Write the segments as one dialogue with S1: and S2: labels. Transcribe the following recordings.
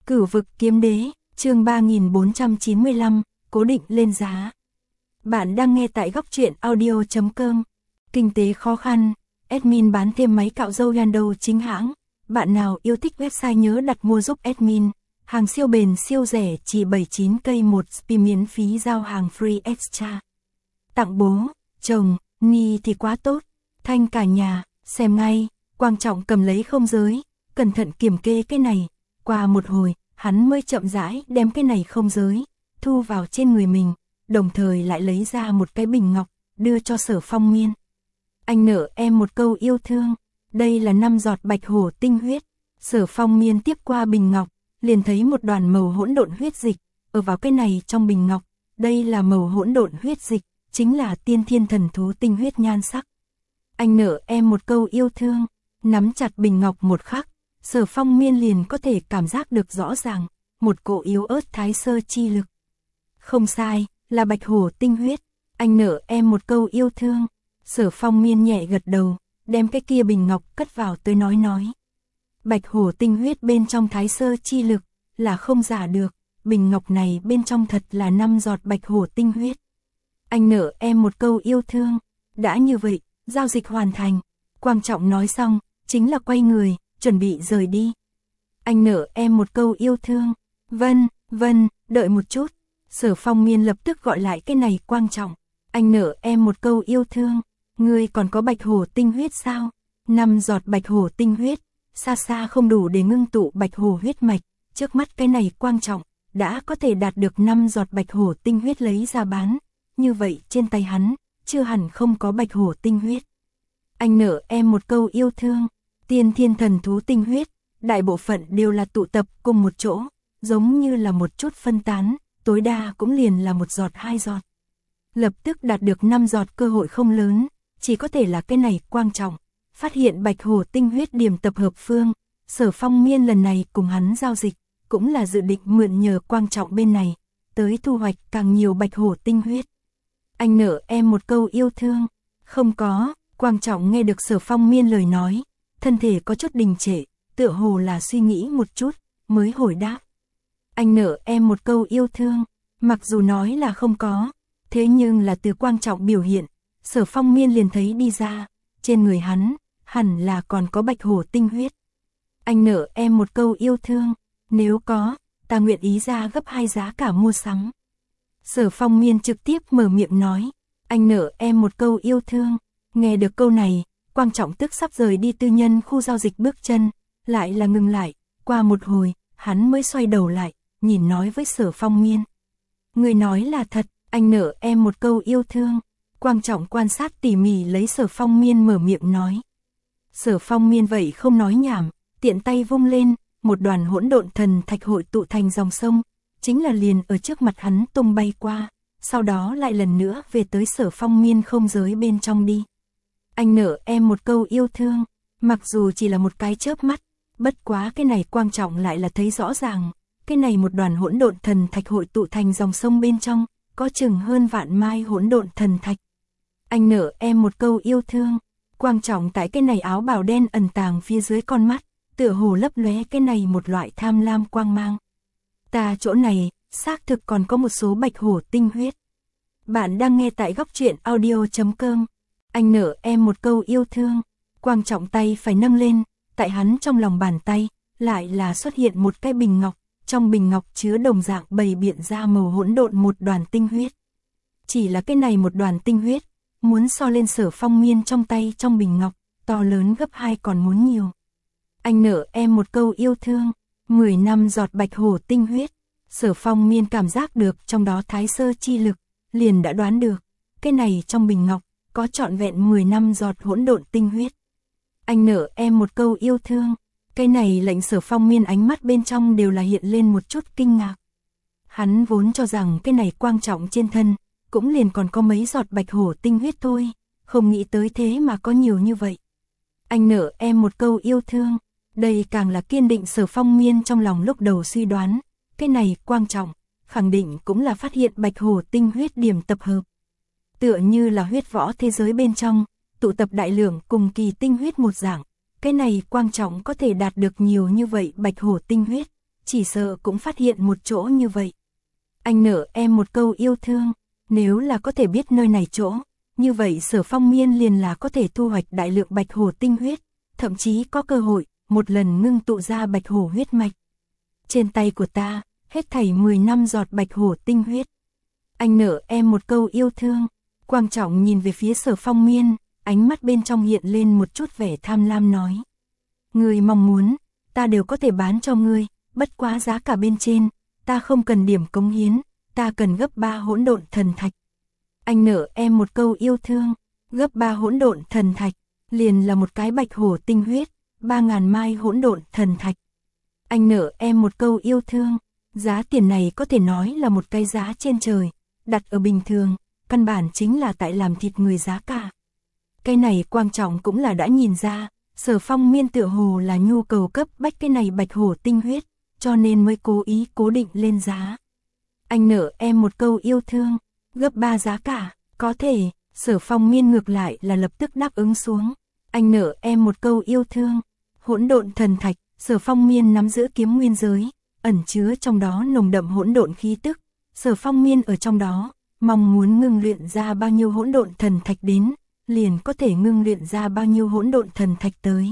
S1: Cửu vực kiếm đế, chương 3495, cố định lên giá. Bạn đang nghe tại góc truyện audio.com. Kinh tế khó khăn, admin bán thêm máy cạo râu Yando chính hãng. Bạn nào yêu thích website nhớ đặt mua giúp admin. Hàng siêu bền siêu rẻ chỉ 79k một spi miễn phí giao hàng free extra. Tặng bố, chồng, Ni thì quá tốt. Thanh cả nhà, xem ngay, quan trọng cầm lấy không giới, cẩn thận kiểm kê cái này. Qua một hồi, hắn mới chậm rãi đem cái này không giới, thu vào trên người mình, đồng thời lại lấy ra một cái bình ngọc, đưa cho Sở Phong Miên. Anh nợ em một câu yêu thương, đây là 5 giọt bạch hổ tinh huyết. Sở Phong Miên tiếp qua bình ngọc, liền thấy một đoàn màu hỗn độn huyết dịch, ở vào cái này trong bình ngọc, đây là màu hỗn độn huyết dịch, chính là tiên thiên thần thú tinh huyết nhan sắc. Anh nợ em một câu yêu thương, nắm chặt bình ngọc một khắc, Sở Phong Miên liền có thể cảm giác được rõ ràng, một cỗ yếu ớt thái sơ chi lực. Không sai, là bạch hổ tinh huyết, anh nợ em một câu yêu thương. Sở Phong Miên nhẹ gật đầu, đem cái kia bình ngọc cất vào tới nói. Bạch hổ tinh huyết bên trong thái sơ chi lực, là không giả được, bình ngọc này bên trong thật là 5 giọt bạch hổ tinh huyết. Anh nợ em một câu yêu thương, đã như vậy, giao dịch hoàn thành. Quan trọng nói xong, chính là quay người, chuẩn bị rời đi. Anh nợ em một câu yêu thương. Vâng, đợi một chút. Sở Phong Miên lập tức gọi lại cái này quan trọng. Anh nợ em một câu yêu thương. Ngươi còn có bạch hổ tinh huyết sao? 5 giọt bạch hổ tinh huyết, xa xa không đủ để ngưng tụ bạch hổ huyết mạch. Trước mắt cái này quan trọng, đã có thể đạt được 5 giọt bạch hổ tinh huyết lấy ra bán. Như vậy trên tay hắn, chưa hẳn không có bạch hổ tinh huyết. Anh nợ em một câu yêu thương. Tiên thiên thần thú tinh huyết, đại bộ phận đều là tụ tập cùng một chỗ, giống như là một chút phân tán, tối đa cũng liền là 1 giọt 2 giọt. Lập tức đạt được 5 giọt cơ hội không lớn, chỉ có thể là cái này quan trọng. Phát hiện bạch hổ tinh huyết điểm tập hợp phương, Sở Phong Miên lần này cùng hắn giao dịch, cũng là dự định mượn nhờ quan trọng bên này, tới thu hoạch càng nhiều bạch hổ tinh huyết. Anh nợ em một câu yêu thương. Không có, quan trọng nghe được Sở Phong Miên lời nói, thân thể có chút đình trệ, tựa hồ là suy nghĩ một chút, mới hồi đáp. Anh nợ em một câu yêu thương, mặc dù nói là không có, thế nhưng là từ quan trọng biểu hiện, Sở Phong Miên liền thấy đi ra, trên người hắn, hẳn là còn có bạch hổ tinh huyết. Anh nợ em một câu yêu thương, nếu có, ta nguyện ý ra gấp 2 giá cả mua sắm. Sở Phong Miên trực tiếp mở miệng nói, anh nợ em một câu yêu thương. Nghe được câu này, quan trọng tức sắp rời đi tư nhân khu giao dịch bước chân, lại là ngừng lại, qua một hồi, hắn mới xoay đầu lại, nhìn nói với Sở Phong Miên. Người nói là thật, anh nợ em một câu yêu thương. Quan trọng quan sát tỉ mỉ lấy Sở Phong Miên mở miệng nói. Sở Phong Miên vậy không nói nhảm, tiện tay vung lên, một đoàn hỗn độn thần thạch hội tụ thành dòng sông, chính là liền ở trước mặt hắn tung bay qua, sau đó lại lần nữa về tới Sở Phong Miên không giới bên trong đi. Anh nợ em một câu yêu thương, mặc dù chỉ là một cái chớp mắt, bất quá cái này quan trọng lại là thấy rõ ràng, cái này một đoàn hỗn độn thần thạch hội tụ thành dòng sông bên trong, có chừng hơn vạn mai hỗn độn thần thạch. Anh nợ em một câu yêu thương, quan trọng tại cái này áo bào đen ẩn tàng phía dưới con mắt, tựa hồ lấp lóe cái này một loại tham lam quang mang. Ta chỗ này, xác thực còn có một số bạch hổ tinh huyết. Bạn đang nghe tại góc truyện audio.com. Anh nợ em một câu yêu thương, quan trọng tay phải nâng lên, tại hắn trong lòng bàn tay, lại là xuất hiện một cái bình ngọc, trong bình ngọc chứa đồng dạng bày biện ra màu hỗn độn một đoàn tinh huyết. Chỉ là cái này một đoàn tinh huyết, muốn so lên Sở Phong Miên trong tay trong bình ngọc, to lớn gấp 2 còn muốn nhiều. Anh nợ em một câu yêu thương, 10 năm giọt bạch hổ tinh huyết, Sở Phong Miên cảm giác được trong đó thái sơ chi lực, liền đã đoán được, cái này trong bình ngọc, có trọn vẹn 10 năm giọt hỗn độn tinh huyết. Anh nợ em một câu yêu thương, cái này lệnh Sở Phong Miên ánh mắt bên trong đều là hiện lên một chút kinh ngạc. Hắn vốn cho rằng cái này quan trọng trên thân, cũng liền còn có mấy giọt bạch hổ tinh huyết thôi, không nghĩ tới thế mà có nhiều như vậy. Anh nợ em một câu yêu thương, đây càng là kiên định Sở Phong Miên trong lòng lúc đầu suy đoán, cái này quan trọng, khẳng định cũng là phát hiện bạch hổ tinh huyết điểm tập hợp. Tựa như là huyết võ thế giới bên trong, tụ tập đại lượng cùng kỳ tinh huyết một dạng, cái này quan trọng có thể đạt được nhiều như vậy bạch hổ tinh huyết, chỉ sợ cũng phát hiện một chỗ như vậy. Anh nợ em một câu yêu thương, nếu là có thể biết nơi này chỗ, như vậy Sở Phong Miên liền là có thể thu hoạch đại lượng bạch hổ tinh huyết, thậm chí có cơ hội, một lần ngưng tụ ra bạch hổ huyết mạch. Trên tay của ta, hết thảy 10 năm giọt bạch hổ tinh huyết. Anh nợ em một câu yêu thương, Quang Trọng nhìn về phía Sở Phong Miên, ánh mắt bên trong hiện lên một chút vẻ tham lam nói. Ngươi mong muốn, ta đều có thể bán cho ngươi, bất quá giá cả bên trên, ta không cần điểm cống hiến, ta cần gấp 3 hỗn độn thần thạch. Anh nợ em một câu yêu thương, gấp 3 hỗn độn thần thạch, liền là một cái bạch hổ tinh huyết, 3000 mai hỗn độn thần thạch. Anh nợ em một câu yêu thương, giá tiền này có thể nói là một cái giá trên trời, đặt ở bình thường, căn bản chính là tại làm thịt người giá cả. Cái này Quang Trọng cũng là đã nhìn ra, Sở Phong Miên tựa hồ là nhu cầu cấp bách cái này bạch hổ tinh huyết, cho nên mới cố ý cố định lên giá. Anh nợ em một câu yêu thương, gấp 3 giá cả, có thể, Sở Phong Miên ngược lại là lập tức đáp ứng xuống. Anh nợ em một câu yêu thương, hỗn độn thần thạch, Sở Phong Miên nắm giữ kiếm nguyên giới, ẩn chứa trong đó nồng đậm hỗn độn khí tức. Sở Phong Miên ở trong đó, mong muốn ngưng luyện ra bao nhiêu hỗn độn thần thạch đến, liền có thể ngưng luyện ra bao nhiêu hỗn độn thần thạch tới.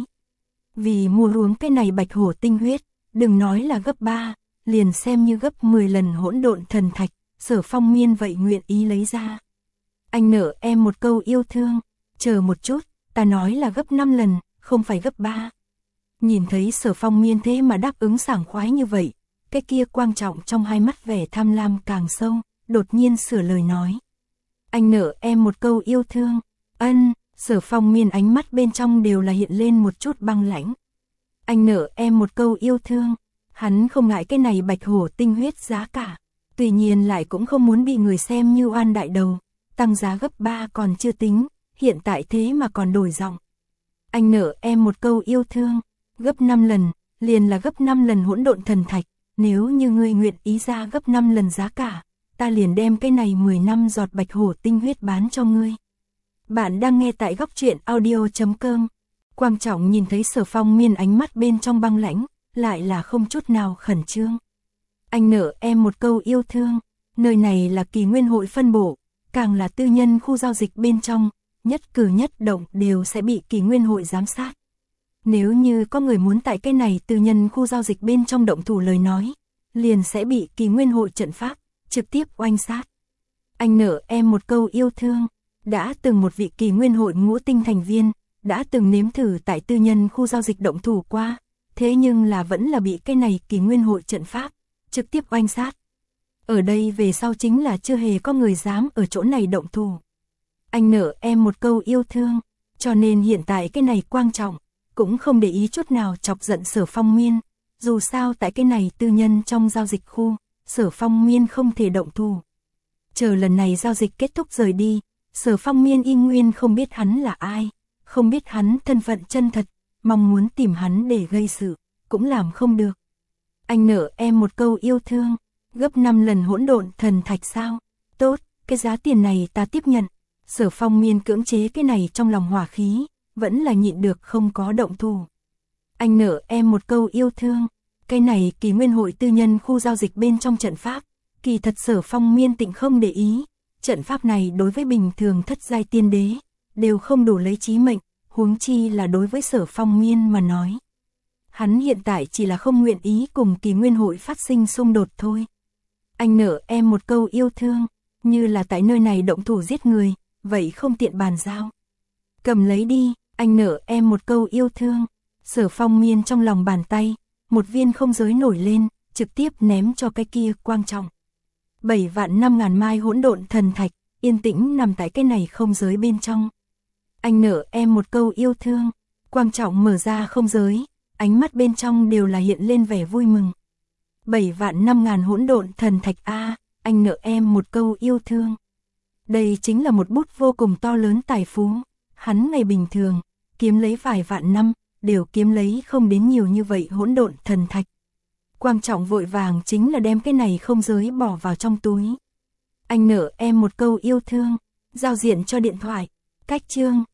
S1: Vì mua uống cái này bạch hổ tinh huyết, đừng nói là gấp 3, liền xem như gấp 10 lần hỗn độn thần thạch, Sở Phong Miên vậy nguyện ý lấy ra. Anh nợ em một câu yêu thương, chờ một chút, ta nói là gấp 5 lần, không phải gấp 3. Nhìn thấy Sở Phong Miên thế mà đáp ứng sảng khoái như vậy, cái kia Quang Trọng trong hai mắt vẻ tham lam càng sâu, đột nhiên sửa lời nói. Anh nợ em một câu yêu thương, ân, Sở Phong Miên ánh mắt bên trong đều là hiện lên một chút băng lãnh. Anh nợ em một câu yêu thương, hắn không ngại cái này bạch hổ tinh huyết giá cả, tuy nhiên lại cũng không muốn bị người xem như oan đại đầu, tăng giá gấp 3 còn chưa tính, hiện tại thế mà còn đổi giọng. Anh nợ em một câu yêu thương, gấp 5 lần, liền là gấp 5 lần hỗn độn thần thạch, nếu như ngươi nguyện ý ra gấp 5 lần giá cả, ta liền đem cái này 10 năm giọt bạch hổ tinh huyết bán cho ngươi. Bạn đang nghe tại góc truyện audio.com. Quang Trọng nhìn thấy Sở Phong Miên ánh mắt bên trong băng lãnh, lại là không chút nào khẩn trương. Anh nợ em một câu yêu thương, nơi này là Kỳ Nguyên hội phân bổ, càng là tư nhân khu giao dịch bên trong, nhất cử nhất động đều sẽ bị Kỳ Nguyên hội giám sát. Nếu như có người muốn tại cái này tư nhân khu giao dịch bên trong động thủ lời nói, liền sẽ bị Kỳ Nguyên hội trận pháp trực tiếp oanh sát. Anh nợ em một câu yêu thương, đã từng một vị Kỳ Nguyên hội ngũ tinh thành viên, đã từng nếm thử tại tư nhân khu giao dịch động thủ qua, thế nhưng là vẫn là bị cái này Kỳ Nguyên hội trận pháp trực tiếp oanh sát. Ở đây về sau chính là chưa hề có người dám ở chỗ này động thủ. Anh nợ em một câu yêu thương, cho nên hiện tại cái này Quang Trọng cũng không để ý chút nào chọc giận Sở Phong Miên, dù sao tại cái này tư nhân trong giao dịch khu, Sở Phong Miên không thể động thủ. Chờ lần này giao dịch kết thúc rời đi, Sở Phong Miên y nguyên không biết hắn là ai, không biết hắn thân phận chân thật, mong muốn tìm hắn để gây sự, cũng làm không được. Anh nợ em một câu yêu thương, gấp 5 lần hỗn độn thần thạch sao? Tốt, cái giá tiền này ta tiếp nhận. Sở Phong Miên cưỡng chế cái này trong lòng hỏa khí, vẫn là nhịn được không có động thủ. Anh nợ em một câu yêu thương, cái này Kỳ Nguyên hội tư nhân khu giao dịch bên trong trận pháp, kỳ thật Sở Phong Miên tịnh không để ý, trận pháp này đối với bình thường thất giai tiên đế, đều không đủ lấy chí mệnh, huống chi là đối với Sở Phong Miên mà nói. Hắn hiện tại chỉ là không nguyện ý cùng Kỳ Nguyên hội phát sinh xung đột thôi. Anh nợ em một câu yêu thương, như là tại nơi này động thủ giết người, vậy không tiện bàn giao. Cầm lấy đi, anh nợ em một câu yêu thương. Sở Phong Miên trong lòng bàn tay, một viên không giới nổi lên, trực tiếp ném cho cái kia Quang Trọng. 7.500.000 mai hỗn độn thần thạch, yên tĩnh nằm tại cái này không giới bên trong. Anh nợ em một câu yêu thương. Quang Trọng mở ra không giới, ánh mắt bên trong đều là hiện lên vẻ vui mừng. 7.500.000 hỗn độn thần thạch a, anh nợ em một câu yêu thương. Đây chính là một bút vô cùng to lớn tài phú, hắn ngày bình thường kiếm lấy vài vạn năm, đều kiếm lấy không đến nhiều như vậy hỗn độn thần thạch. Quang Trọng vội vàng chính là đem cái này không giới bỏ vào trong túi. Anh nợ em một câu yêu thương, giao diện cho điện thoại, cách chương.